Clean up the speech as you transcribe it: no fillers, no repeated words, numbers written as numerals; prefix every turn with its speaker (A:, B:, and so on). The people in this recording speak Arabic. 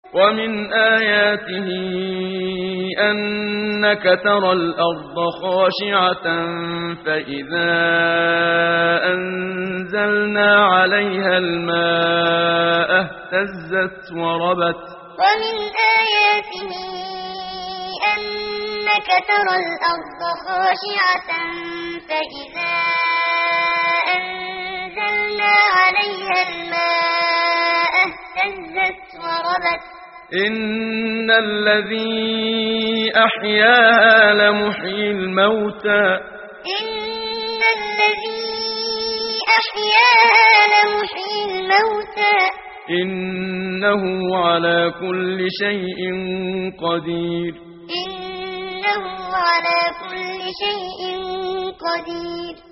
A: ومن آياته أنك ترى الأرض خاشعة فإذا أنزلنا عليها الماء اهتزت وربت.
B: ومن آياته أنك ترى الأرض خاشعة فإذا أنزلنا عليها الماء اهتزت وربت.
A: إن الذي أحياها لمحيي الموتى.
B: إن الذي أحياها لمحيي الموتى.
A: إنه على كل شيء قدير.
B: إنه على كل شيء قدير.